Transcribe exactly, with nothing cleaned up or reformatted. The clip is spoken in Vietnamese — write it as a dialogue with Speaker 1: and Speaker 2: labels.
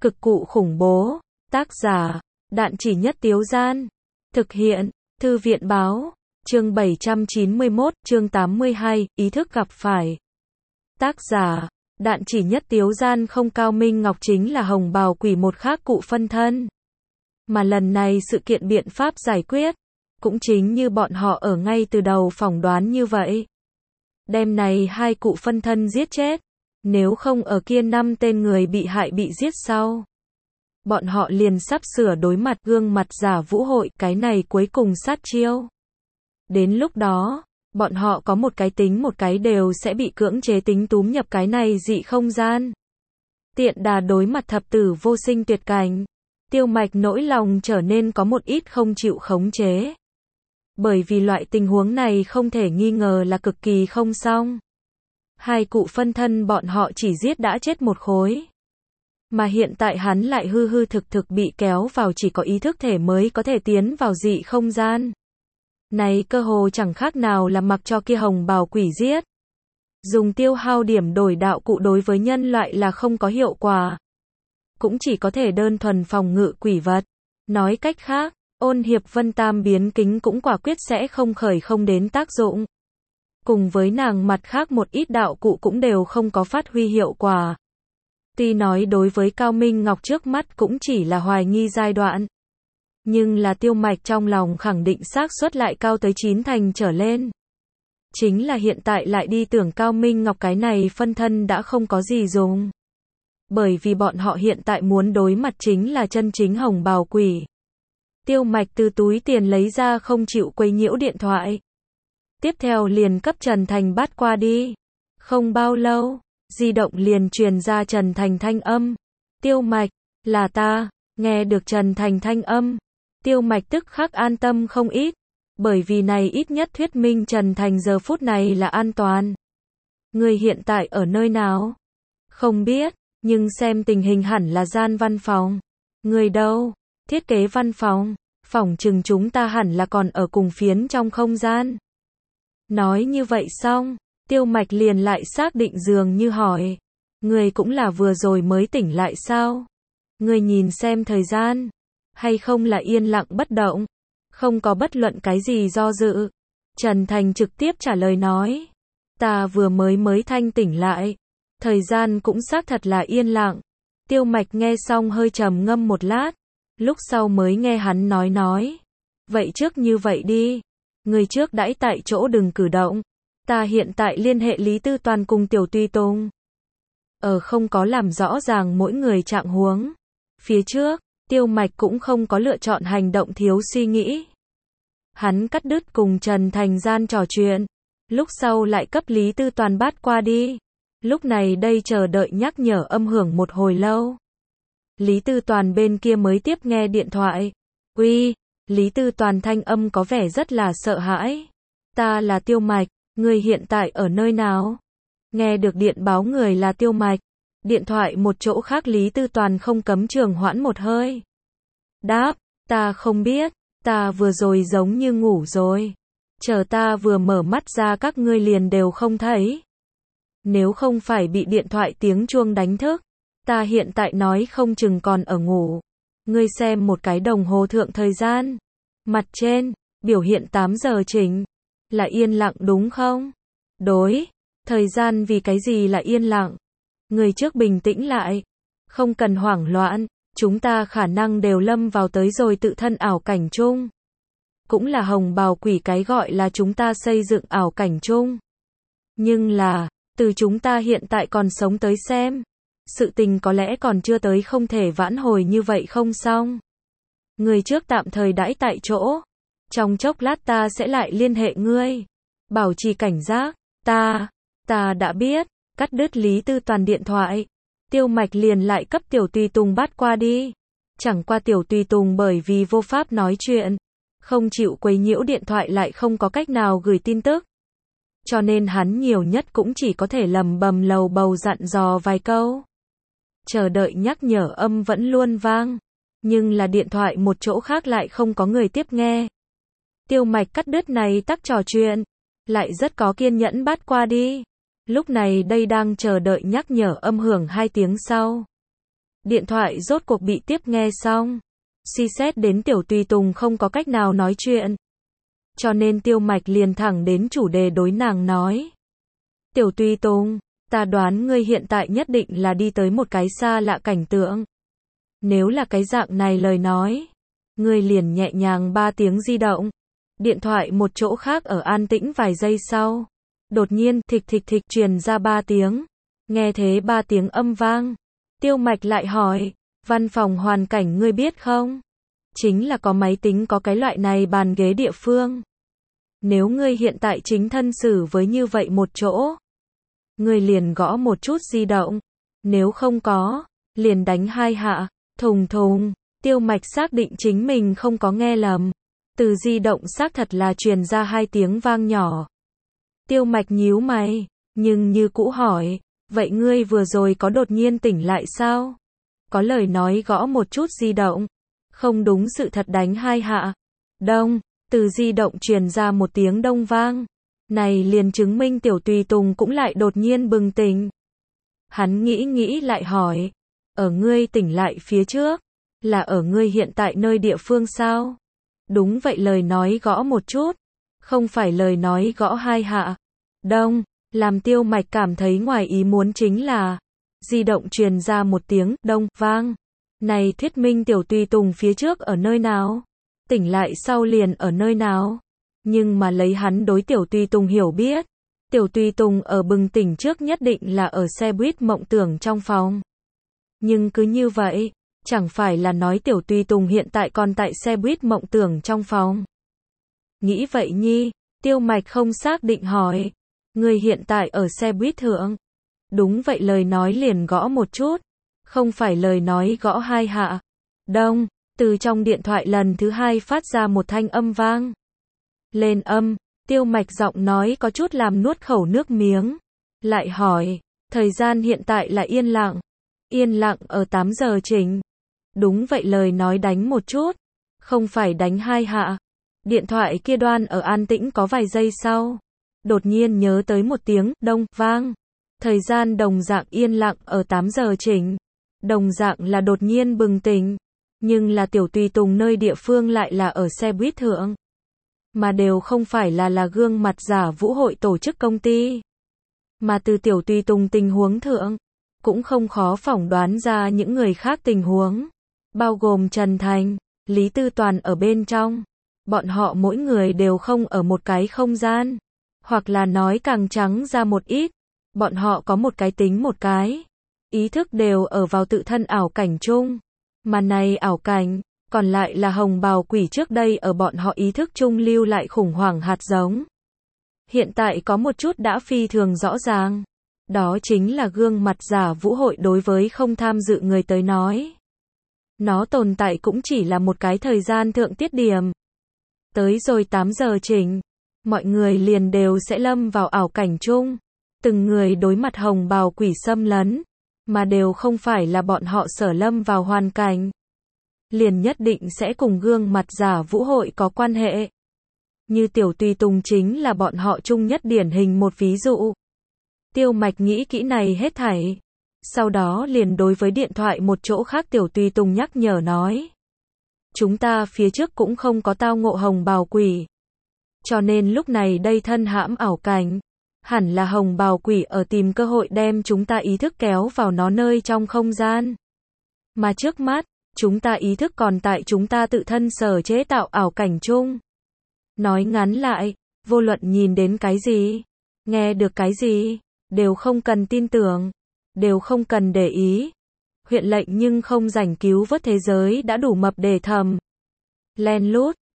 Speaker 1: Cực cụ khủng bố. Tác giả, Đạn Chỉ Nhất Tiếu Gian. Thực hiện, Thư viện Báo. Chương bảy trăm chín mươi mốt, chương tám mươi hai, ý thức gặp phải. Tác giả, Đạn Chỉ Nhất Tiếu Gian. Không, Cao Minh Ngọc chính là hồng bào quỷ một khác cụ phân thân. Mà lần này sự kiện biện pháp giải quyết, cũng chính như bọn họ ở ngay từ đầu phỏng đoán như vậy. Đêm này hai cụ phân thân giết chết. Nếu không ở kia năm tên người bị hại bị giết sau, bọn họ liền sắp sửa đối mặt gương mặt giả vũ hội, cái này cuối cùng sát chiêu. Đến lúc đó, bọn họ có một cái tính một cái đều sẽ bị cưỡng chế tính túm nhập cái này dị không gian. Tiện đà đối mặt thập tử vô sinh tuyệt cảnh, Tiêu Mạch nỗi lòng trở nên có một ít không chịu khống chế. Bởi vì loại tình huống này không thể nghi ngờ là cực kỳ không xong. Hai cụ phân thân bọn họ chỉ giết đã chết một khối. Mà hiện tại hắn lại hư hư thực thực bị kéo vào, chỉ có ý thức thể mới có thể tiến vào dị không gian. Này cơ hồ chẳng khác nào là mặc cho kia hồng bào quỷ giết. Dùng tiêu hao điểm đổi đạo cụ đối với nhân loại là không có hiệu quả. Cũng chỉ có thể đơn thuần phòng ngự quỷ vật. Nói cách khác, ôn hiệp vân tam biến kính cũng quả quyết sẽ không khởi không đến tác dụng. Cùng với nàng mặt khác một ít đạo cụ cũng đều không có phát huy hiệu quả. Tuy nói đối với Cao Minh Ngọc trước mắt cũng chỉ là hoài nghi giai đoạn. Nhưng là Tiêu Mạch trong lòng khẳng định xác suất lại cao tới chín thành trở lên. Chính là hiện tại lại đi tưởng Cao Minh Ngọc cái này phân thân đã không có gì dùng. Bởi vì bọn họ hiện tại muốn đối mặt chính là chân chính hồng bào quỷ. Tiêu Mạch từ túi tiền lấy ra không chịu quấy nhiễu điện thoại. Tiếp theo liền cấp Trần Thành bắt qua đi. Không bao lâu, di động liền truyền ra Trần Thành thanh âm. Tiêu Mạch, là ta. Nghe được Trần Thành thanh âm, Tiêu Mạch tức khắc an tâm không ít. Bởi vì này ít nhất thuyết minh Trần Thành giờ phút này là an toàn. Người hiện tại ở nơi nào? Không biết, nhưng xem tình hình hẳn là gian văn phòng. Người đâu? Thiết kế văn phòng. Phỏng chừng chúng ta hẳn là còn ở cùng phiến trong không gian. Nói như vậy xong, Tiêu Mạch liền lại xác định dường như hỏi. Người cũng là vừa rồi mới tỉnh lại sao? Người nhìn xem thời gian. Hay không là yên lặng bất động? Không có bất luận cái gì do dự. Trần Thành trực tiếp trả lời nói. Ta vừa mới mới thanh tỉnh lại. Thời gian cũng xác thật là yên lặng. Tiêu Mạch nghe xong hơi trầm ngâm một lát. Lúc sau mới nghe hắn nói nói. Vậy trước như vậy đi. Người trước đãi tại chỗ đừng cử động. Ta hiện tại liên hệ Lý Tư Toàn cùng Tiểu Tùy Tùng. Ở không có làm rõ ràng mỗi người trạng huống. Phía trước, Tiêu Mạch cũng không có lựa chọn hành động thiếu suy nghĩ. Hắn cắt đứt cùng Trần Thành gian trò chuyện. Lúc sau lại cấp Lý Tư Toàn bắt qua đi. Lúc này đây chờ đợi nhắc nhở âm hưởng một hồi lâu. Lý Tư Toàn bên kia mới tiếp nghe điện thoại. Uy, Lý Tư Toàn thanh âm có vẻ rất là sợ hãi. Ta là Tiêu Mạch, người hiện tại ở nơi nào? Nghe được điện báo người là Tiêu Mạch. Điện thoại một chỗ khác Lý Tư Toàn không cấm trường hoãn một hơi. Đáp, ta không biết, ta vừa rồi giống như ngủ rồi. Chờ ta vừa mở mắt ra các ngươi liền đều không thấy. Nếu không phải bị điện thoại tiếng chuông đánh thức, ta hiện tại nói không chừng còn ở ngủ. Ngươi xem một cái đồng hồ thượng thời gian. Mặt trên, biểu hiện tám giờ chỉnh. Là yên lặng đúng không? Đối. Thời gian vì cái gì là yên lặng? Người trước bình tĩnh lại. Không cần hoảng loạn. Chúng ta khả năng đều lâm vào tới rồi tự thân ảo cảnh chung. Cũng là hồng bào quỷ cái gọi là chúng ta xây dựng ảo cảnh chung. Nhưng là, từ chúng ta hiện tại còn sống tới xem. Sự tình có lẽ còn chưa tới không thể vãn hồi như vậy không xong. Người trước tạm thời đãi tại chỗ. Trong chốc lát ta sẽ lại liên hệ ngươi. Bảo trì cảnh giác. Ta, ta đã biết. Cắt đứt Lý Tư Toàn điện thoại. Tiêu Mạch liền lại cấp Tiểu Tùy Tùng bắt qua đi. Chẳng qua Tiểu Tùy Tùng bởi vì vô pháp nói chuyện. Không chịu quấy nhiễu điện thoại lại không có cách nào gửi tin tức. Cho nên hắn nhiều nhất cũng chỉ có thể lầm bầm lầu bầu dặn dò vài câu. Chờ đợi nhắc nhở âm vẫn luôn vang. Nhưng là điện thoại một chỗ khác lại không có người tiếp nghe. Tiêu Mạch cắt đứt này tắc trò chuyện. Lại rất có kiên nhẫn bắt qua đi. Lúc này đây đang chờ đợi nhắc nhở âm hưởng hai tiếng sau. Điện thoại rốt cuộc bị tiếp nghe xong. Suy xét đến Tiểu Tùy Tùng không có cách nào nói chuyện. Cho nên Tiêu Mạch liền thẳng đến chủ đề đối nàng nói. Tiểu Tùy Tùng, ta đoán ngươi hiện tại nhất định là đi tới một cái xa lạ cảnh tượng. Nếu là cái dạng này lời nói, ngươi liền nhẹ nhàng ba tiếng di động. Điện thoại một chỗ khác ở an tĩnh vài giây sau. Đột nhiên, thịch thịch thịch truyền ra ba tiếng. Nghe thế ba tiếng âm vang. Tiêu Mạch lại hỏi, văn phòng hoàn cảnh ngươi biết không? Chính là có máy tính có cái loại này bàn ghế địa phương. Nếu ngươi hiện tại chính thân xử với như vậy một chỗ, ngươi liền gõ một chút di động. Nếu không có, liền đánh hai hạ. Thùng thùng, Tiêu Mạch xác định chính mình không có nghe lầm. Từ di động xác thật là truyền ra hai tiếng vang nhỏ. Tiêu Mạch nhíu mày, nhưng như cũ hỏi, vậy ngươi vừa rồi có đột nhiên tỉnh lại sao? Có lời nói gõ một chút di động, không đúng sự thật đánh hai hạ. Đông, từ di động truyền ra một tiếng đông vang. Này liền chứng minh Tiểu Tùy Tùng cũng lại đột nhiên bừng tỉnh. Hắn nghĩ nghĩ lại hỏi, ở ngươi tỉnh lại phía trước, là ở ngươi hiện tại nơi địa phương sao? Đúng vậy, lời nói gõ một chút, không phải lời nói gõ hai hạ. Đông, làm Tiêu Mạch cảm thấy ngoài ý muốn chính là, di động truyền ra một tiếng đông vang. Này thuyết minh Tiểu Tùy Tùng phía trước ở nơi nào? Tỉnh lại sau liền ở nơi nào? Nhưng mà lấy hắn đối Tiểu Tùy Tùng hiểu biết, Tiểu Tùy Tùng ở bừng tỉnh trước nhất định là ở xe buýt mộng tưởng trong phòng. Nhưng cứ như vậy, chẳng phải là nói Tiểu Tùy Tùng hiện tại còn tại xe buýt mộng tưởng trong phòng. Nghĩ vậy nhi, Tiêu Mạch không xác định hỏi, người hiện tại ở xe buýt thượng. Đúng vậy, lời nói liền gõ một chút, không phải lời nói gõ hai hạ. Đông, từ trong điện thoại lần thứ hai phát ra một thanh âm vang. Lên âm, Tiêu Mạch giọng nói có chút làm nuốt khẩu nước miếng. Lại hỏi, thời gian hiện tại là yên lặng. Yên lặng ở tám giờ chỉnh. Đúng vậy, lời nói đánh một chút, không phải đánh hai hạ. Điện thoại kia đoan ở an tĩnh có vài giây sau. Đột nhiên nhớ tới một tiếng đông vang. Thời gian đồng dạng yên lặng ở tám giờ chỉnh. Đồng dạng là đột nhiên bừng tỉnh. Nhưng là Tiểu Tùy Tùng nơi địa phương lại là ở xe buýt thượng. Mà đều không phải là là gương mặt giả vũ hội tổ chức công ty. Mà từ Tiểu Tùy Tùng tình huống thượng, cũng không khó phỏng đoán ra những người khác tình huống. Bao gồm Trần Thành, Lý Tư Toàn ở bên trong. Bọn họ mỗi người đều không ở một cái không gian. Hoặc là nói càng trắng ra một ít. Bọn họ có một cái tính một cái. Ý thức đều ở vào tự thân ảo cảnh chung. Mà này ảo cảnh, còn lại là hồng bào quỷ trước đây ở bọn họ ý thức chung lưu lại khủng hoảng hạt giống. Hiện tại có một chút đã phi thường rõ ràng. Đó chính là gương mặt giả vũ hội đối với không tham dự người tới nói. Nó tồn tại cũng chỉ là một cái thời gian thượng tiết điểm. Tới rồi tám giờ chỉnh, mọi người liền đều sẽ lâm vào ảo cảnh chung. Từng người đối mặt hồng bào quỷ xâm lấn, mà đều không phải là bọn họ sở lâm vào hoàn cảnh. Liền nhất định sẽ cùng gương mặt giả vũ hội có quan hệ. Như Tiểu Tùy Tùng chính là bọn họ chung nhất điển hình một ví dụ. Tiêu Mạch nghĩ kỹ này hết thảy. Sau đó liền đối với điện thoại một chỗ khác Tiểu Tùy Tùng nhắc nhở nói. Chúng ta phía trước cũng không có tao ngộ hồng bào quỷ. Cho nên lúc này đây thân hãm ảo cảnh. Hẳn là hồng bào quỷ ở tìm cơ hội đem chúng ta ý thức kéo vào nó nơi trong không gian. Mà trước mắt, chúng ta ý thức còn tại chúng ta tự thân sở chế tạo ảo cảnh chung. Nói ngắn lại, vô luận nhìn đến cái gì, nghe được cái gì, đều không cần tin tưởng, đều không cần để ý. Huyện lệnh nhưng không rảnh cứu vớt thế giới đã đủ mập để thầm. Len lút,